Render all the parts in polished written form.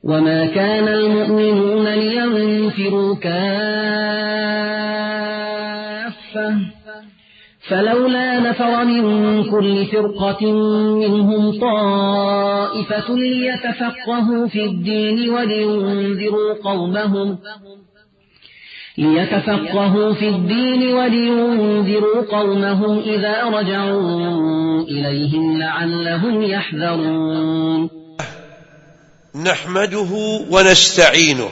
وما كان المؤمنون لينفروا كافة فلولا نفر من كل فرقة منهم طائفة ليتفقهوا في الدين ولينذروا قومهم إذا رجعوا إليهم لعلهم يحذرون. نحمده ونستعينه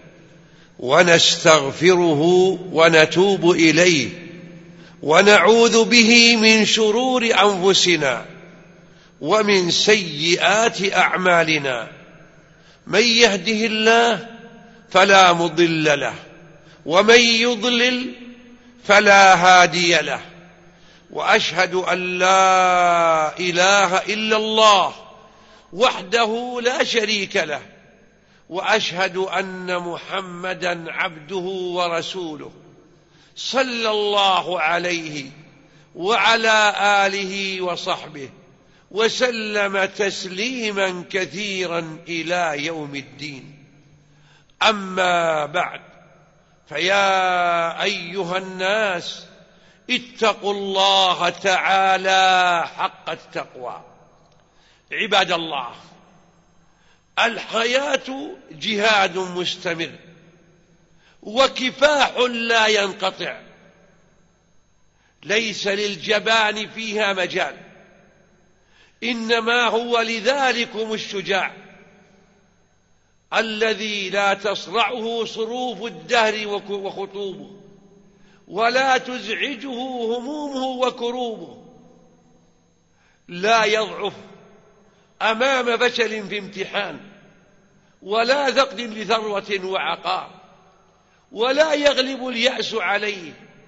ونستغفره ونتوب إليه ونعوذ به من شرور أنفسنا ومن سيئات أعمالنا. من يهده الله فلا مضل له ومن يضلل فلا هادي له، وأشهد أن لا إله إلا الله وحده لا شريك له، وأشهد أن محمدا عبده ورسوله صلى الله عليه وعلى آله وصحبه وسلم تسليما كثيرا إلى يوم الدين. أما بعد، فيا أيها الناس اتقوا الله تعالى حق التقوى. عباد الله، الحياة جهاد مستمر وكفاح لا ينقطع، ليس للجبان فيها مجال، إنما هو لذلكم الشجاع الذي لا تصرعه صروف الدهر وخطوبه، ولا تزعجه همومه وكروبه، لا يضعف أمام فشل في امتحان، ولا ذقن لثروة وعقار، ولا يغلب اليأس عليه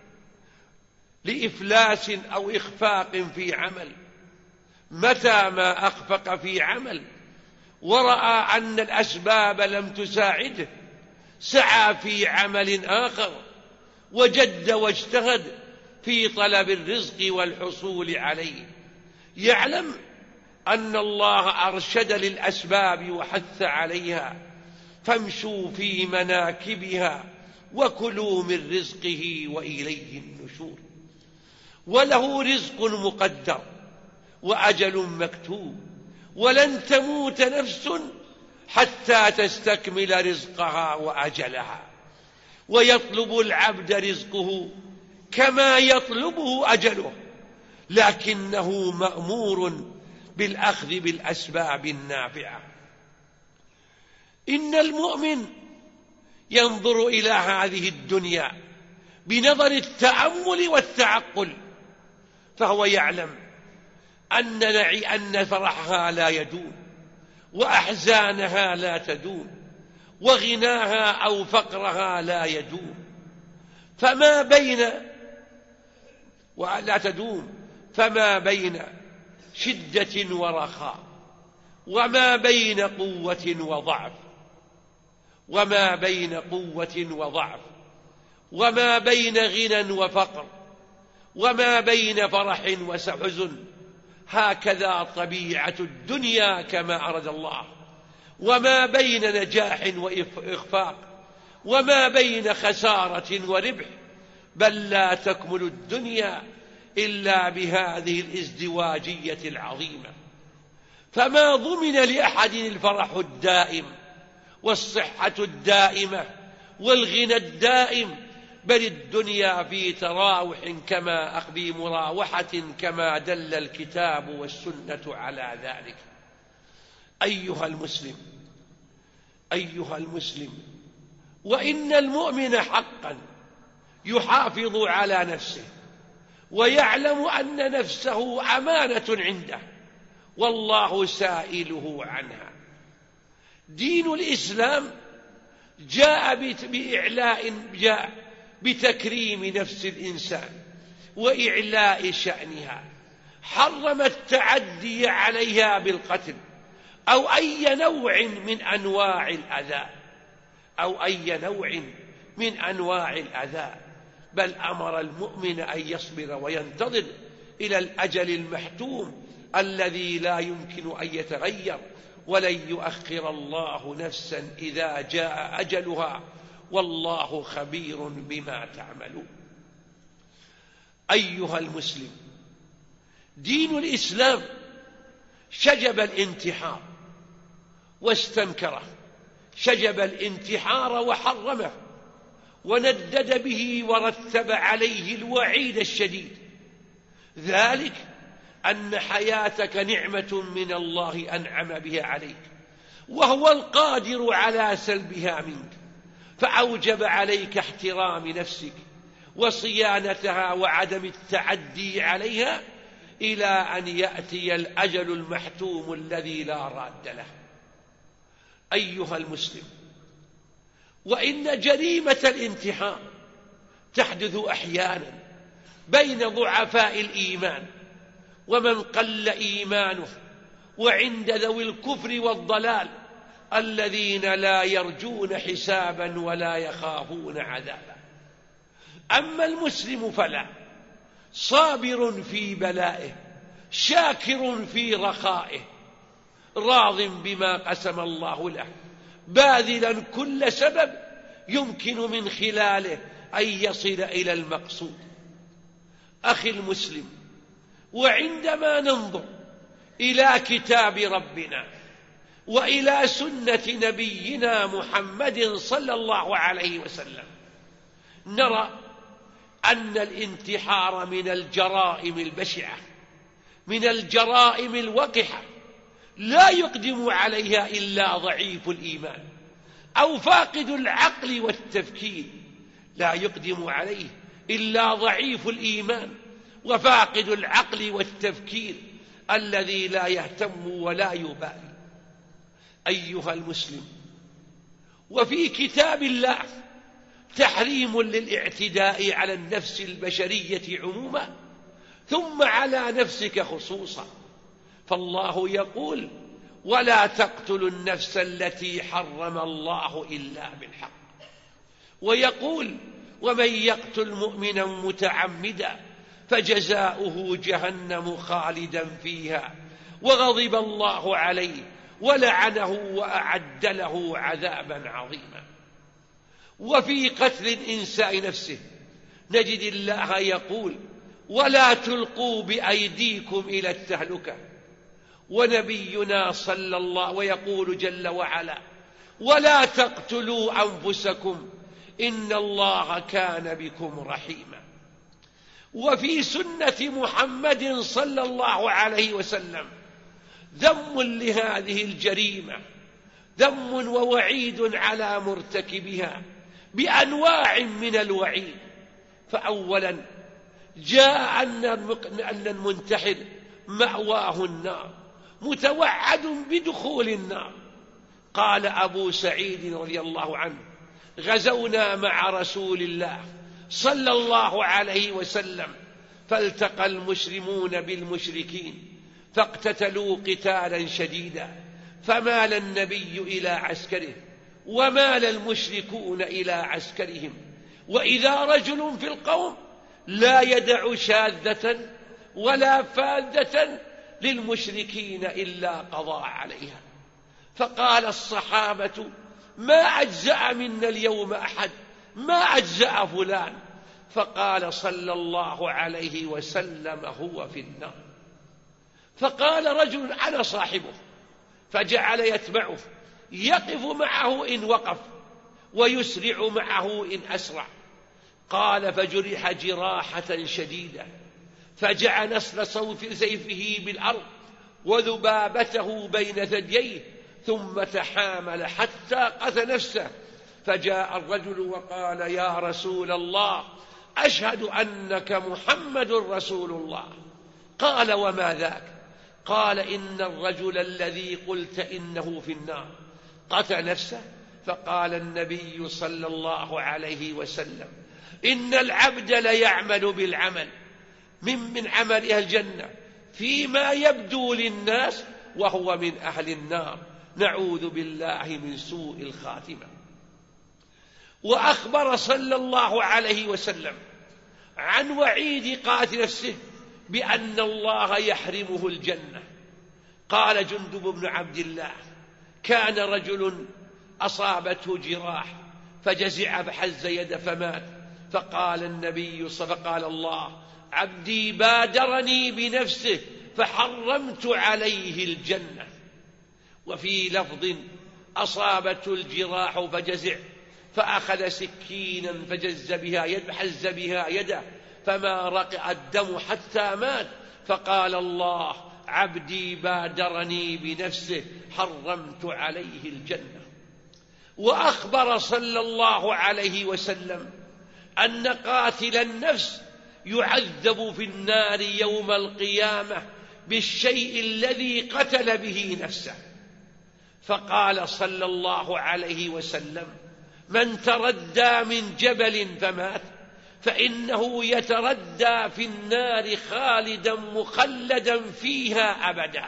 لإفلاس أو إخفاق في عمل. متى ما أخفق في عمل ورأى أن الأسباب لم تساعده سعى في عمل آخر، وجد واجتهد في طلب الرزق والحصول عليه، يعلم أن الله أرشد للأسباب وحث عليها، فامشوا في مناكبها وكلوا من رزقه وإليه النشور. وله رزق مقدر وأجل مكتوب، ولن تموت نفس حتى تستكمل رزقها وأجلها. ويطلب العبد رزقه كما يطلبه أجله، لكنه مأمور بالأخذ بالأسباب النافعة. إن المؤمن ينظر إلى هذه الدنيا بنظر التأمل والتعقل، فهو يعلم أن فرحها لا يدوم، وأحزانها لا تدوم، وغناها أو فقرها لا يدوم، فما بين شدة ورخاء، وما بين قوة وضعف، وما بين غنى وفقر، وما بين فرح وحزن. هكذا طبيعة الدنيا كما أراد الله، وما بين نجاح وإخفاق، وما بين خسارة وربح، بل لا تكمل الدنيا إلا بهذه الازدواجية العظيمة. فما ضمن لأحد الفرح الدائم والصحة الدائمة والغنى الدائم، بل الدنيا في تراوح في مراوحة كما دل الكتاب والسنة على ذلك. أيها المسلم، وإن المؤمن حقا يحافظ على نفسه، ويعلم أن نفسه أمانة عنده، والله سائله عنها. دين الإسلام جاء بتكريم نفس الإنسان وإعلاء شأنها، حرم التعدي عليها بالقتل أو أي نوع من أنواع الأذى، بل أمر المؤمن أن يصبر وينتظر إلى الأجل المحتوم الذي لا يمكن أن يتغير، ولن يؤخر الله نفسا إذا جاء أجلها والله خبير بما تعملون. أيها المسلم، دين الإسلام شجب الانتحار واستنكره، شجب الانتحار وحرمه وندد به ورتب عليه الوعيد الشديد، ذلك أن حياتك نعمة من الله أنعم بها عليك، وهو القادر على سلبها منك، فأوجب عليك احترام نفسك وصيانتها وعدم التعدي عليها إلى أن يأتي الأجل المحتوم الذي لا راد له. أيها المسلم، وإن جريمة الانتحار تحدث أحيانا بين ضعفاء الإيمان ومن قل إيمانه، وعند ذوي الكفر والضلال الذين لا يرجون حسابا ولا يخافون عذابا. أما المسلم فلا، صابر في بلائه، شاكر في رخائه، راض بما قسم الله له، باذلا كل سبب يمكن من خلاله أن يصل إلى المقصود. أخي المسلم، وعندما ننظر إلى كتاب ربنا وإلى سنة نبينا محمد صلى الله عليه وسلم، نرى أن الانتحار من الجرائم البشعة، من الجرائم الوقحة، لا يقدم عليها إلا ضعيف الإيمان أو فاقد العقل والتفكير، لا يقدم عليه إلا ضعيف الإيمان وفاقد العقل والتفكير الذي لا يهتم ولا يبالي. أيها المسلم، وفي كتاب الله تحريم للاعتداء على النفس البشرية عموما ثم على نفسك خصوصا، فالله يقول: ولا تقتلوا النفس التي حرم الله إلا بالحق، ويقول: ومن يقتل مؤمنا متعمدا فجزاؤه جهنم خالدا فيها وغضب الله عليه ولعنه وأعد له عذابا عظيما. وفي قتل الإنسان نفسه نجد الله يقول: ولا تلقوا بأيديكم إلى التهلكة، ونبينا صلى الله ويقول جل وعلا: ولا تقتلوا أنفسكم إن الله كان بكم رحيما. وفي سنة محمد صلى الله عليه وسلم ذم لهذه الجريمة، ذم ووعيد على مرتكبها بأنواع من الوعيد. فأولا جاء أن المنتحر مأواه النار، متوعد بدخول النار. قال أبو سعيد رضي الله عنه: غزونا مع رسول الله صلى الله عليه وسلم فالتقى المسلمون بالمشركين فاقتتلوا قتالا شديدا، فمال النبي إلى عسكره ومال المشركون إلى عسكرهم، وإذا رجل في القوم لا يدع شاذة ولا فاذة للمشركين إلا قضى عليها. فقال الصحابة: ما أجزأ منا اليوم أحد، ما أجزأ فلان. فقال صلى الله عليه وسلم: هو في النار. فقال رجل: أنا صاحبه، فجعل يتبعه، يقف معه إن وقف ويسرع معه إن أسرع. قال: فجرح جراحة شديدة، فجعل نسل صوف سيفه بالأرض وذبابته بين ثدييه، ثم تحامل حتى قتل نفسه. فجاء الرجل وقال: يا رسول الله، أشهد أنك محمد رسول الله. قال: وما ذاك؟ قال: إن الرجل الذي قلت إنه في النار قتل نفسه. فقال النبي صلى الله عليه وسلم: إن العبد ليعمل بالعمل من عمل أهل الجنة فيما يبدو للناس وهو من أهل النار، نعوذ بالله من سوء الخاتمة. وأخبر صلى الله عليه وسلم عن وعيد قاتل نفسه بأن الله يحرمه الجنة. قال جندب بن عبد الله: كان رجل أصابته جراح فجزع فحز يده فمات، فقال النبي فقال الله: عبدي بادرني بنفسه فحرمت عليه الجنة. وفي لفظ: أصابته الجراح فجزع فأخذ سكينا فحز بها يده فما رقع الدم حتى مات، فقال الله: عبدي بادرني بنفسه حرمت عليه الجنة. وأخبر صلى الله عليه وسلم أن قاتل النفس يعذب في النار يوم القيامة بالشيء الذي قتل به نفسه، فقال صلى الله عليه وسلم: من تردى من جبل فمات فإنه يتردى في النار خالدا مخلدا فيها أبدا،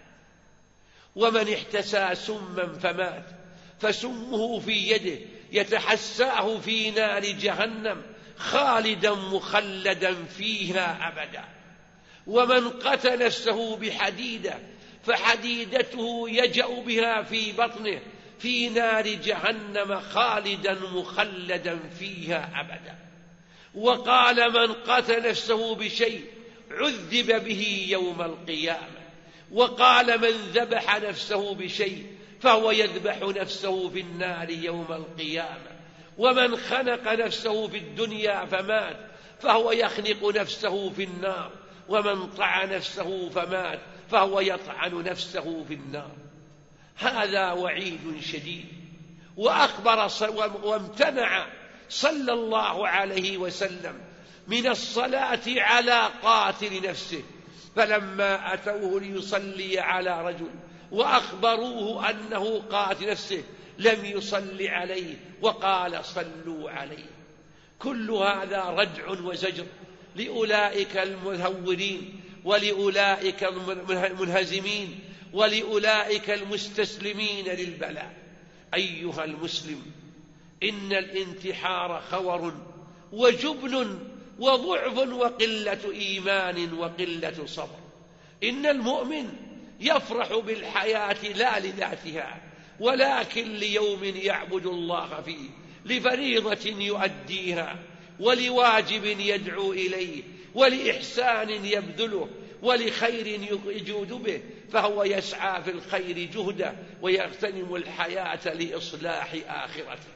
ومن احتسى سما فمات فسمه في يده يتحساه في نار جهنم خالدا مخلدا فيها أبدا، ومن قتل نفسه بحديدة فحديدته يجأ بها في بطنه في نار جهنم خالدا مخلدا فيها أبدا. وقال: من قتل نفسه بشيء عذب به يوم القيامة. وقال: من ذبح نفسه بشيء فهو يذبح نفسه في النار يوم القيامة. ومن خنق نفسه في الدنيا فمات فهو يخنق نفسه في النار. ومن طعن نفسه فمات فهو يطعن نفسه في النار. هذا وعيد شديد. وأخبر وامتنع صلى الله عليه وسلم من الصلاة على قاتل نفسه، فلما أتوه ليصلي على رجل وأخبروه أنه قاتل نفسه لم يصلي عليه وقال: صلوا عليه. كل هذا ردع وزجر لأولئك المهورين ولأولئك المنهزمين ولأولئك المستسلمين للبلاء. أيها المسلم، إن الانتحار خور وجبن وضعف وقلة إيمان وقلة صبر. إن المؤمن يفرح بالحياة لا لذاتها ولكن ليوم يعبد الله فيه، لفريضة يؤديها ولواجب يدعو إليه ولإحسان يبذله ولخير يجود به، فهو يسعى في الخير جهده ويغتنم الحياة لإصلاح آخرته.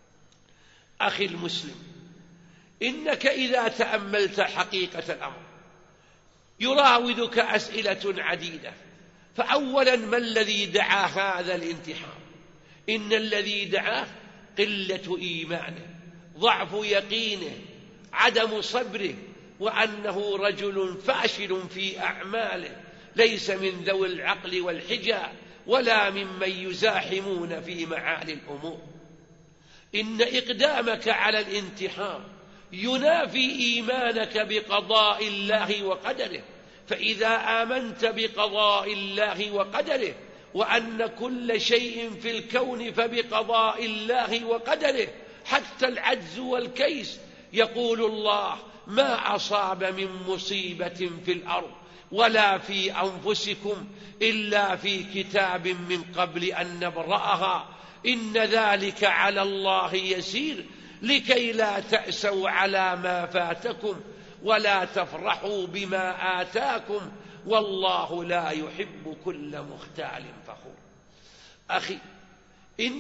أخي المسلم، إنك إذا تأملت حقيقة الأمر يراودك أسئلة عديدة. فأولا: ما الذي دعا هذا الانتحار؟ إن الذي دعاه قلة إيمانه، ضعف يقينه، عدم صبره، وأنه رجل فاشل في أعماله، ليس من ذوي العقل والحجة ولا ممن يزاحمون في معالي الأمور. إن إقدامك على الانتحار ينافي إيمانك بقضاء الله وقدره، فإذا آمنت بقضاء الله وقدره وأن كل شيء في الكون فبقضاء الله وقدره حتى العجز والكيس، يقول الله: ما أصاب من مصيبة في الأرض ولا في أنفسكم إلا في كتاب من قبل أن نبرأها إن ذلك على الله يسير لكي لا تأسوا على ما فاتكم ولا تفرحوا بما آتاكم والله لا يحب كل مختال فخور. أخي، إن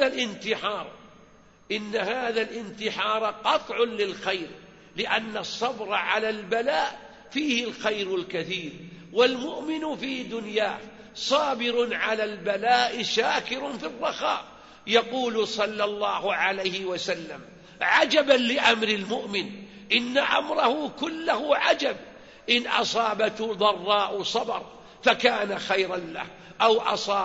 هذا الانتحار قطع للخير، لأن الصبر على البلاء فيه الخير الكثير، والمؤمن في دنياه صابر على البلاء شاكر في الرخاء. يقول صلى الله عليه وسلم: عجبا لأمر المؤمن إن أمره كله عجب، إن أصابته ضراء صبر فكان خيرا له، أو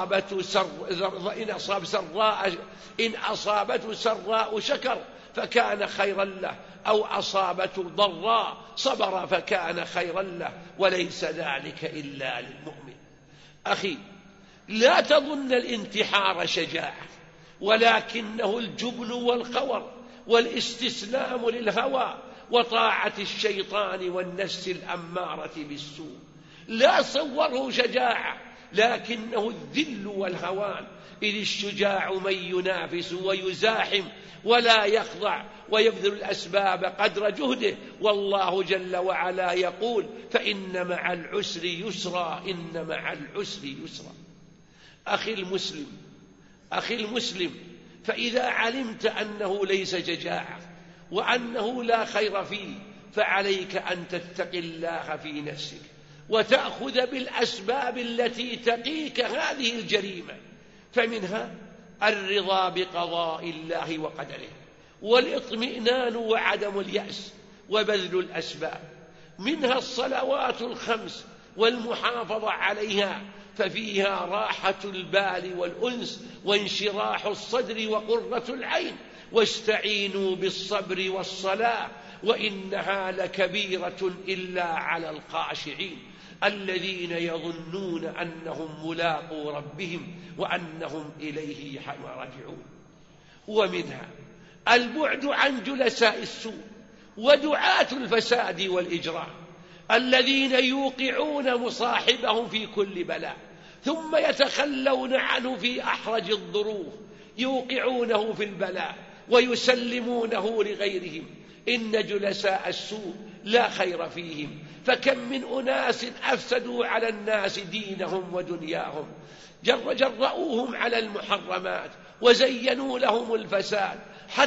إن أصابته سراء شكر فكان خيرا له، أو أصابته ضراء صبر فكان خيرا له، وليس ذلك إلا للمؤمن. أخي، لا تظن الانتحار شجاعة، ولكنه الجبن والخور والاستسلام للهوى وطاعة الشيطان والنفس الأمارة بالسوء. لا صوره شجاعة، لكنه الذل والهوان، إذ الشجاع من ينافس ويزاحم ولا يخضع ويبذل الأسباب قدر جهده، والله جل وعلا يقول فإن مع العسر يسرا، إن مع العسر يسرا. أخي المسلم، فإذا علمت أنه ليس شجاعة وأنه لا خير فيه، فعليك أن تتقي الله في نفسك وتأخذ بالأسباب التي تقيك هذه الجريمة، فمنها الرضا بقضاء الله وقدره، والاطمئنان وعدم اليأس، وبذل الأسباب. منها الصلوات الخمس والمحافظة عليها، ففيها راحة البال والأنس وانشراح الصدر وقرة العين. واستعينوا بالصبر والصلاة وإنها لكبيرة إلا على الخاشعين الذين يظنون أنهم ملاقو ربهم وأنهم إليه راجعون. ومنها البعد عن جلساء السوء ودعاة الفساد والإجرام الذين يوقعون مصاحبهم في كل بلاء ثم يتخلون عنه في أحرج الظروف، يوقعونه في البلاء ويسلمونه لغيرهم. إن جلساء السوء لا خير فيهم، فكم من أناس أفسدوا على الناس دينهم ودنياهم، جرؤوهم على المحرمات وزينوا لهم الفساد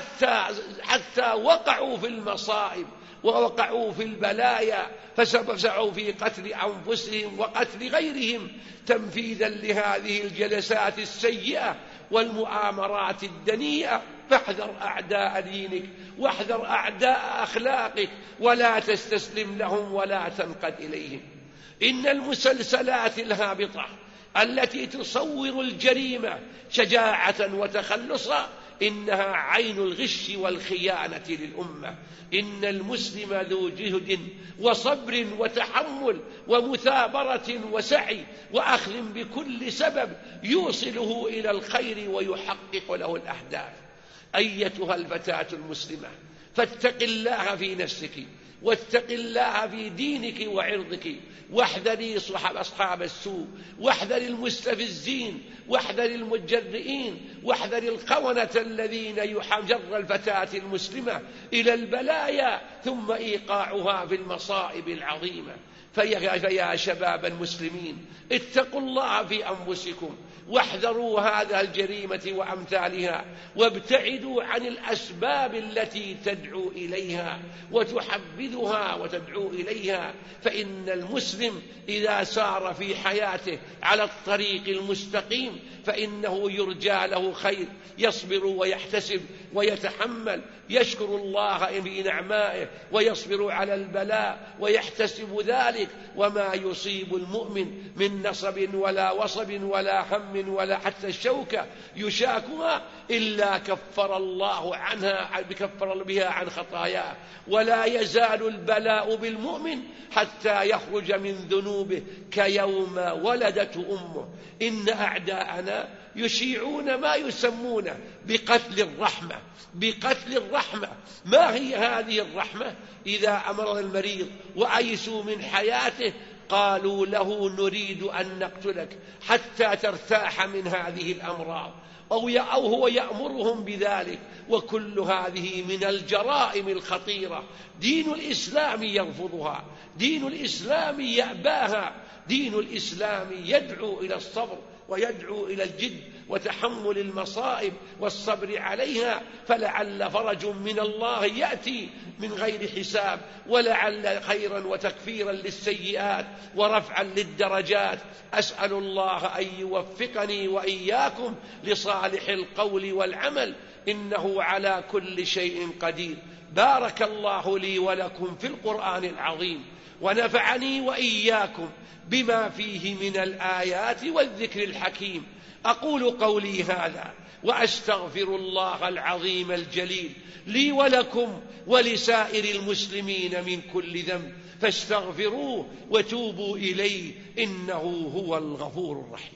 حتى وقعوا في المصائب ووقعوا في البلايا، فسعوا في قتل أنفسهم وقتل غيرهم تنفيذا لهذه الجلسات السيئة والمؤامرات الدنيئة. فاحذر أعداء دينك واحذر أعداء أخلاقك، ولا تستسلم لهم ولا تنقد إليهم. إن المسلسلات الهابطة التي تصور الجريمة شجاعة وتخلصا إنها عين الغش والخيانة للأمة. إن المسلم ذو جهد وصبر وتحمل ومثابرة وسعي وأخذ بكل سبب يوصله إلى الخير ويحقق له الأهداف. أيتها الفتاة المسلمة، فاتق الله في نفسك واتق الله في دينك وعرضك، واحذري أصحاب السوء، واحذر المستفزين، واحذر المجرئين، واحذر الخونة الذين يجر الفتاة المسلمة إلى البلايا ثم إيقاعها في المصائب العظيمة. فيا شباب المسلمين، اتقوا الله في أنفسكم واحذروا هذه الجريمة وأمثالها، وابتعدوا عن الأسباب التي تدعو إليها وتحبذها وتدعو إليها. فإن المسلم إذا سار في حياته على الطريق المستقيم فإنه يرجى له خير، يصبر ويحتسب ويتحمل، يشكر الله في نعمائه ويصبر على البلاء ويحتسب ذلك. وما يصيب المؤمن من نصب ولا وصب ولا هم ولا حتى الشوكة يشاكها إلا كفر الله بها عن خطاياه. ولا يزال البلاء بالمؤمن حتى يخرج من ذنوبه كيوم ولدته أمه. إن أعداءنا يشيعون ما يسمونه بقتل الرحمة. ما هي هذه الرحمة؟ إذا أمر المريض وأيسوا من حياته قالوا له نريد أن نقتلك حتى ترتاح من هذه الأمراض، أو هو يأمرهم بذلك. وكل هذه من الجرائم الخطيرة دين الإسلام يرفضها، دين الإسلام يأباها، دين الإسلام يدعو إلى الصبر ويدعو إلى الجد وتحمل المصائب والصبر عليها. فلعل فرج من الله يأتي من غير حساب، ولعل خيرا وتكفيرا للسيئات ورفعا للدرجات. أسأل الله أن يوفقني وإياكم لصالح القول والعمل، إنه على كل شيء قدير. بارك الله لي ولكم في القرآن العظيم، ونفعني وإياكم بما فيه من الآيات والذكر الحكيم. أقول قولي هذا وأستغفر الله العظيم الجليل لي ولكم ولسائر المسلمين من كل ذنب، فاستغفروه وتوبوا إليه إنه هو الغفور الرحيم.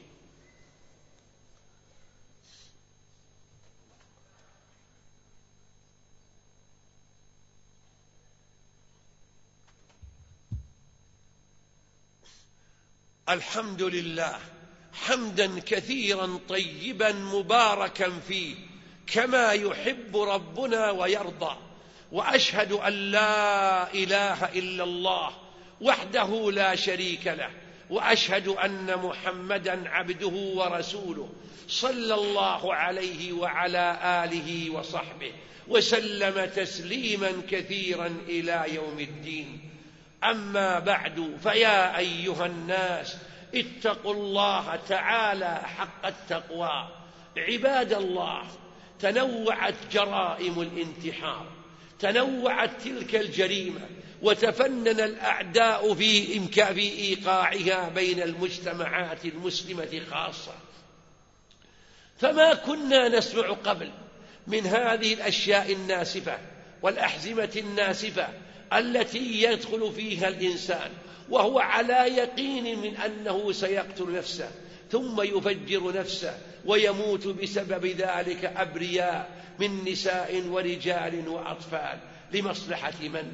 الحمد لله حمدا كثيرا طيبا مباركا فيه كما يحب ربنا ويرضى، وأشهد أن لا إله إلا الله وحده لا شريك له، وأشهد أن محمدا عبده ورسوله صلى الله عليه وعلى آله وصحبه وسلم تسليما كثيرا إلى يوم الدين. أما بعد، فيا أيها الناس اتقوا الله تعالى حق التقوى. عباد الله، تنوعت جرائم الانتحار، تنوعت تلك الجريمة، وتفنن الأعداء في إيقاعها بين المجتمعات المسلمة خاصة. فما كنا نسمع قبل من هذه الأشياء الناسفة والأحزمة الناسفة التي يدخل فيها الإنسان وهو على يقين من أنه سيقتل نفسه ثم يفجر نفسه ويموت بسبب ذلك أبرياء من نساء ورجال وأطفال. لمصلحة من؟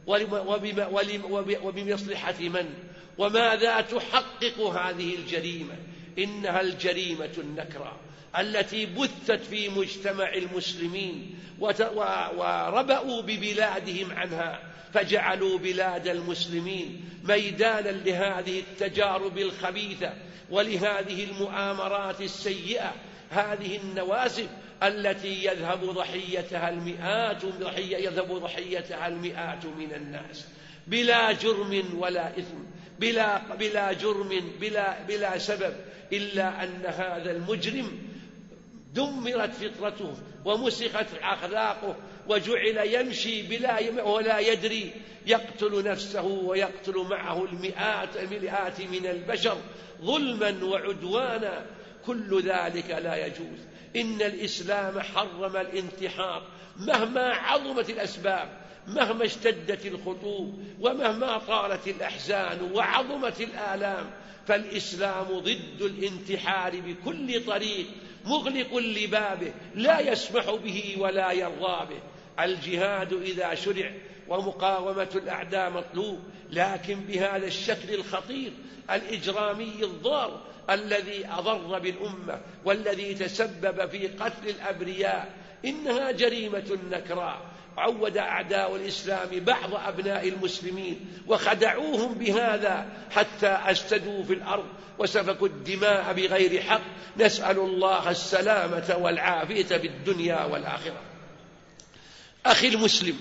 وبمصلحة من؟ وماذا تحقق هذه الجريمة؟ إنها الجريمة النكرة التي بثت في مجتمع المسلمين وربأوا ببلادهم عنها، فجعلوا بلاد المسلمين ميدانا لهذه التجارب الخبيثة ولهذه المؤامرات السيئة، هذه النوازل التي يذهب ضحيتها المئات من الناس بلا جرم ولا إثم، بلا جرم بلا سبب، إلا أن هذا المجرم دمرت فطرته ومسخت أخلاقه وجعل يمشي ولا يدري، يقتل نفسه ويقتل معه المئات من البشر ظلما وعدوانا. كل ذلك لا يجوز. إن الإسلام حرم الانتحار مهما عظمت الأسباب، مهما اشتدت الخطوب، ومهما طالت الأحزان وعظمت الآلام، فالإسلام ضد الانتحار بكل طريق، مغلق لبابه، لا يسمح به ولا يرضى به. الجهاد إذا شرع ومقاومة الأعداء مطلوب، لكن بهذا الشكل الخطير الإجرامي الضار الذي أضر بالأمة والذي تسبب في قتل الأبرياء، إنها جريمة نكراء. عود أعداء الإسلام بعض أبناء المسلمين وخدعوهم بهذا حتى أفسدوا في الأرض وسفكوا الدماء بغير حق. نسأل الله السلامة والعافية بالدنيا والآخرة. أخي المسلم،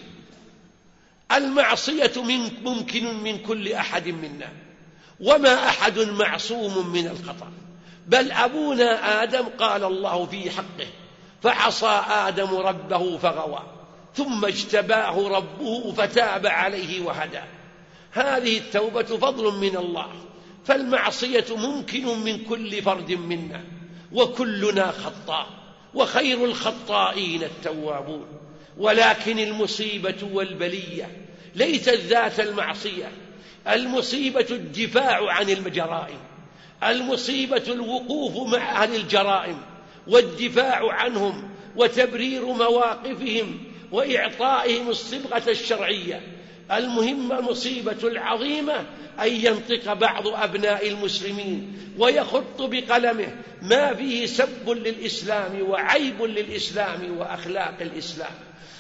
المعصية ممكن من كل أحد منا، وما أحد معصوم من الخطأ، بل أبونا آدم قال الله في حقه: فعصى آدم ربه فغوى ثم اجتباه ربه فتاب عليه وهدى. هذه التوبة فضل من الله، فالمعصية ممكن من كل فرد منا، وكلنا خطاء، وخير الخطائين التوابون. ولكن المصيبة والبلية ليست ذات المعصية، المصيبة الدفاع عن الجرائم، المصيبة الوقوف مع أهل الجرائم والدفاع عنهم وتبرير مواقفهم وإعطائهم الصبغة الشرعية. المصيبة العظيمة أن ينطق بعض أبناء المسلمين ويخط بقلمه ما فيه سب للإسلام وعيب للإسلام وأخلاق الإسلام.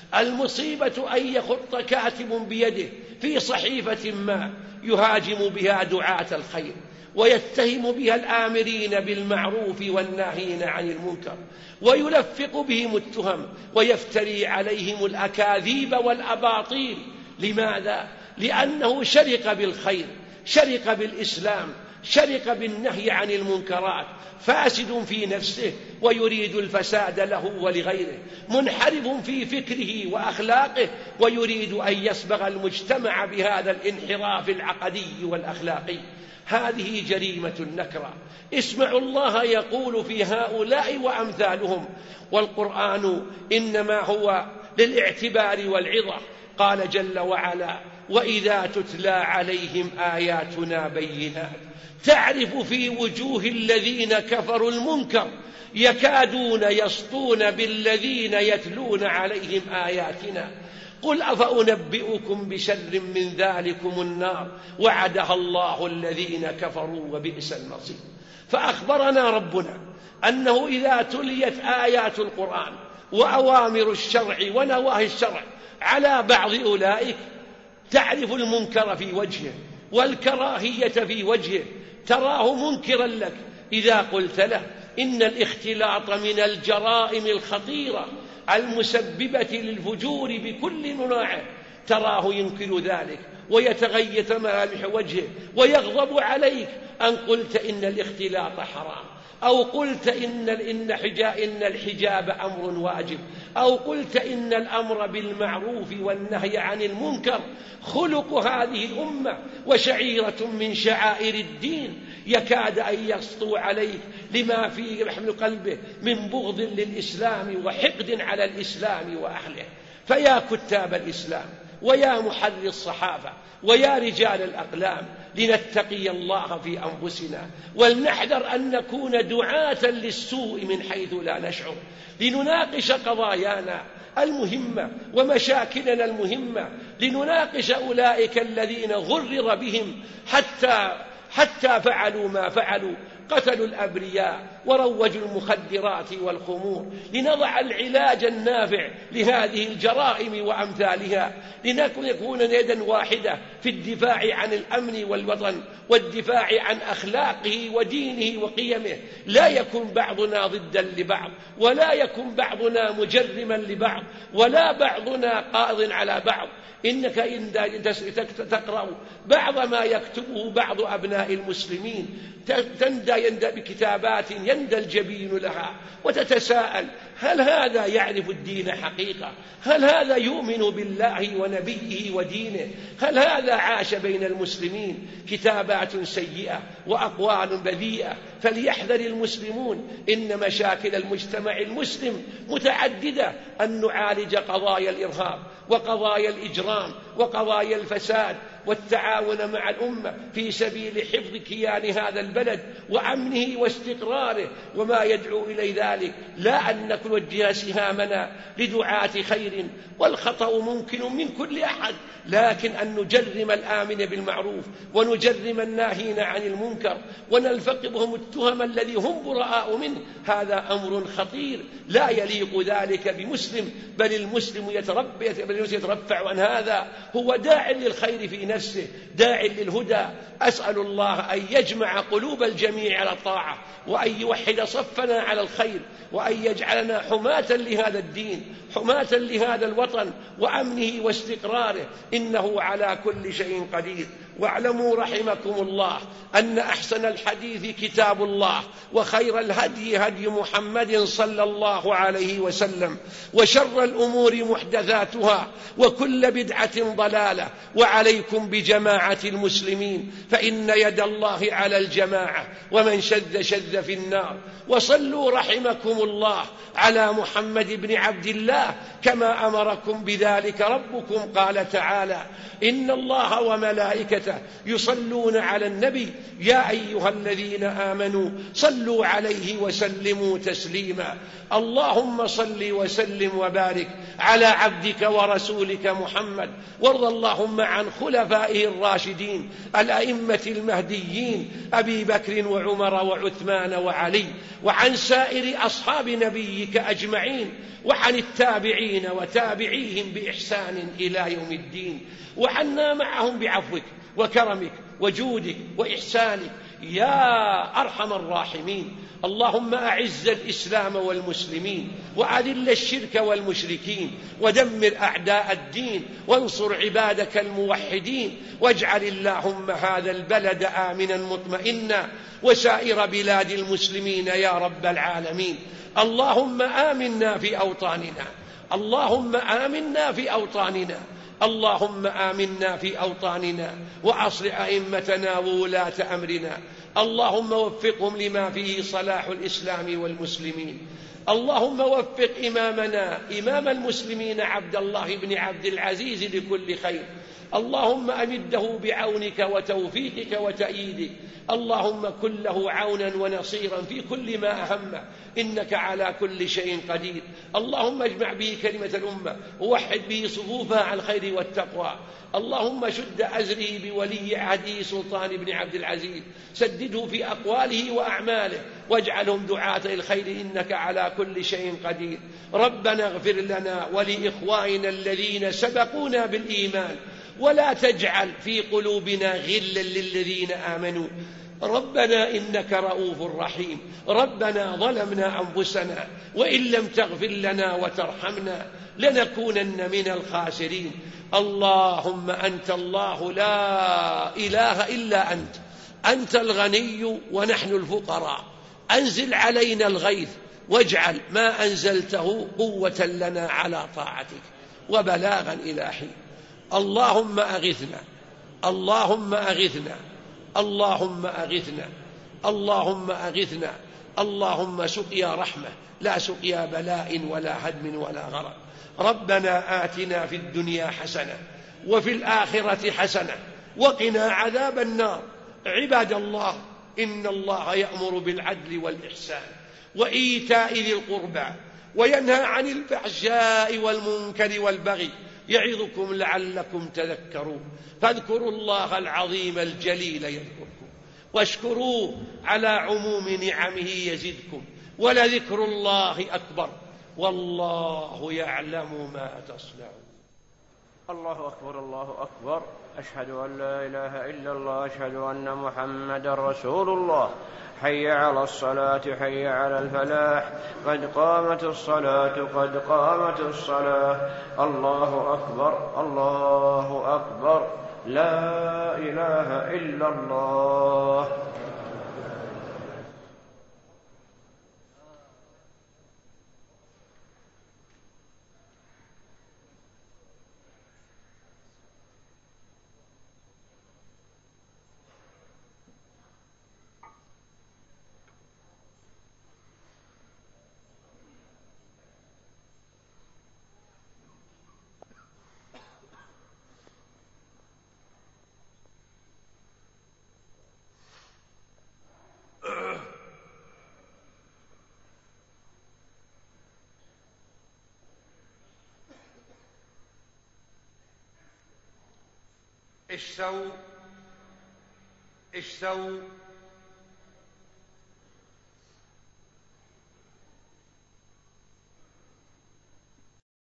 المصيبة أن يخط كاتب بيده في صحيفة ما يهاجم بها دعاة الخير ويتهم بها الآمرين بالمعروف والناهين عن المنكر، ويلفق بهم التهم ويفتري عليهم الأكاذيب والأباطيل. لماذا؟ لأنه شرق بالخير، شرق بالإسلام، شرق بالنهي عن المنكرات، فاسد في نفسه ويريد الفساد له ولغيره، منحرف في فكره وأخلاقه ويريد أن يصبغ المجتمع بهذا الانحراف العقدي والأخلاقي. هذه جريمة نكرة. اسمعوا الله يقول في هؤلاء وأمثالهم، والقرآن إنما هو للاعتبار والعظة. قال جل وعلا: وإذا تتلى عليهم آياتنا بينات تعرف في وجوه الذين كفروا المنكر يكادون يسطون بالذين يتلون عليهم آياتنا قل أفأنبئكم بشر من ذلكم النار وعدها الله الذين كفروا وبئس المصير. فأخبرنا ربنا أنه إذا تليت آيات القرآن وأوامر الشرع ونواهي الشرع على بعض أولئك تعرف المنكر في وجهه والكراهية في وجهه، تراه منكرا لك إذا قلت له إن الاختلاط من الجرائم الخطيرة المسببة للفجور بكل مناعه، تراه ينكر ذلك ويتغير ملامح وجهه ويغضب عليك أن قلت إن الاختلاط حرام، أو قلت إن الحجاب أمر واجب، أو قلت إن الأمر بالمعروف والنهي عن المنكر خلق هذه الأمة وشعيرة من شعائر الدين، يكاد أن يسطو عليك لما فيه رحم قلبه من بغض للإسلام وحقد على الإسلام وأهله. فيا كتاب الإسلام ويا محرر الصحافة ويا رجال الأقلام، لنتقي الله في أنفسنا ولنحذر أن نكون دعاة للسوء من حيث لا نشعر، لنناقش قضايانا المهمة ومشاكلنا المهمة، لنناقش أولئك الذين غرر بهم حتى فعلوا ما فعلوا، قتلوا الأبرياء وروجوا المخدرات والخمور، لنضع العلاج النافع لهذه الجرائم وأمثالها، لنكون يدا واحدة في الدفاع عن الأمن والوطن والدفاع عن أخلاقه ودينه وقيمه. لا يكن بعضنا ضدا لبعض، ولا يكن بعضنا مجرما لبعض، ولا بعضنا قاض على بعض. إنك إن تقرأ بعض ما يكتبه بعض أبناء المسلمين يندى بكتابات يندى الجبين لها، وتتساءل هل هذا يعرف الدين حقيقة؟ هل هذا يؤمن بالله ونبيه ودينه؟ هل هذا عاش بين المسلمين؟ كتابات سيئة وأقوال بذيئة. فليحذر المسلمون، إن مشاكل المجتمع المسلم متعددة، أن نعالج قضايا الإرهاب وقضايا الإجرام وقضايا الفساد، والتعاون مع الأمة في سبيل حفظ كيان هذا البلد وأمنه واستقراره وما يدعو إلى ذلك، لا أن نوجه سهامنا لدعاة خير، والخطأ ممكن من كل أحد، لكن أن نجرم الآمن بالمعروف ونجرم الناهين عن المنكر ونلفق بهم التهم الذي هم براء منه، هذا أمر خطير لا يليق ذلك بمسلم، بل المسلم يترفع عن هذا، هو داع للخير في نفسه، داع للهدى. أسأل الله أن يجمع قلوب الجميع على الطاعة، وأن يوحد صفنا على الخير، وأن يجعلنا حماة لهذا الدين، حماة لهذا الوطن وأمنه واستقراره، إنه على كل شيء قدير. واعلموا رحمكم الله أن أحسن الحديث كتاب الله، وخير الهدي هدي محمد صلى الله عليه وسلم، وشر الأمور محدثاتها، وكل بدعة ضلالة. وعليكم بجماعة المسلمين، فإن يد الله على الجماعة، ومن شذ شذ في النار. وصلوا رحمكم الله على محمد بن عبد الله كما أمركم بذلك ربكم، قال تعالى: إن الله وملائكته يصلون على النبي يا أيها الذين آمنوا صلوا عليه وسلموا تسليما. اللهم صل وسلم وبارك على عبدك ورسولك محمد، وارض اللهم عن خلفائه الراشدين الأئمة المهديين أبي بكر وعمر وعثمان وعلي، وعن سائر أصحاب نبيك أجمعين، وعن التابعين وتابعيهم بإحسان إلى يوم الدين، وعنا معهم بعفوك وكرمك وجودك وإحسانك يا أرحم الراحمين. اللهم أعز الإسلام والمسلمين، وأذل الشرك والمشركين، ودمر أعداء الدين، وانصر عبادك الموحدين، واجعل اللهم هذا البلد آمنا مطمئنا، وسائر بلاد المسلمين يا رب العالمين. اللهم آمنا في أوطاننا، اللهم آمنا في أوطاننا، اللهم آمنا في أوطاننا، وأصلح أئمتنا وولاة أمرنا، اللهم وفقهم لما فيه صلاح الإسلام والمسلمين. اللهم وفق إمامنا إمام المسلمين عبد الله بن عبد العزيز لكل خير. اللهم أمده بعونك وتوفيقك وتأييدك. اللهم كن له عونا ونصيرا في كل ما أهمه، إنك على كل شيء قدير. اللهم اجمع به كلمة الأمة ووحد به صفوفها على الخير والتقوى. اللهم شد أزره بولي عهده سلطان بن عبد العزيز، سدده في أقواله وأعماله، واجعلهم دعاة الخير، إنك على كل شيء قدير. ربنا اغفر لنا ولإخواننا الذين سبقونا بالإيمان، ولا تجعل في قلوبنا غلا للذين آمنوا. ربنا إنك رؤوف رحيم. ربنا ظلمنا أنفسنا، وإن لم تغفر لنا وترحمنا لنكونن من الخاسرين. اللهم أنت الله لا إله إلا أنت، أنت الغني ونحن الفقراء. أنزل علينا الغيث، واجعل ما أنزلته قوة لنا على طاعتك وبلاغا إلى حين. اللهم أغثنا، اللهم أغثنا، اللهم أغثنا، اللهم أغثنا. اللهم سقيا رحمة لا سقيا بلاء ولا هدم ولا غرق. ربنا آتنا في الدنيا حسنة وفي الآخرة حسنة وقنا عذاب النار. عباد الله، إن الله يأمر بالعدل والإحسان وإيتاء ذي القربى وينهى عن الفحشاء والمنكر والبغي، يعظكم لعلكم تذكرون. فاذكروا الله العظيم الجليل يذكركم، واشكروه على عموم نعمه يزدكم، ولذكر الله أكبر، والله يعلم ما تصنعون. الله أكبر، الله أكبر. أشهد أن لا إله إلا الله، أشهد أن محمدا رسول الله. حي على الصلاة، حي على الفلاح، قد قامت الصلاة، قد قامت الصلاة. الله أكبر، الله أكبر، لا إله إلا الله. استووا استووا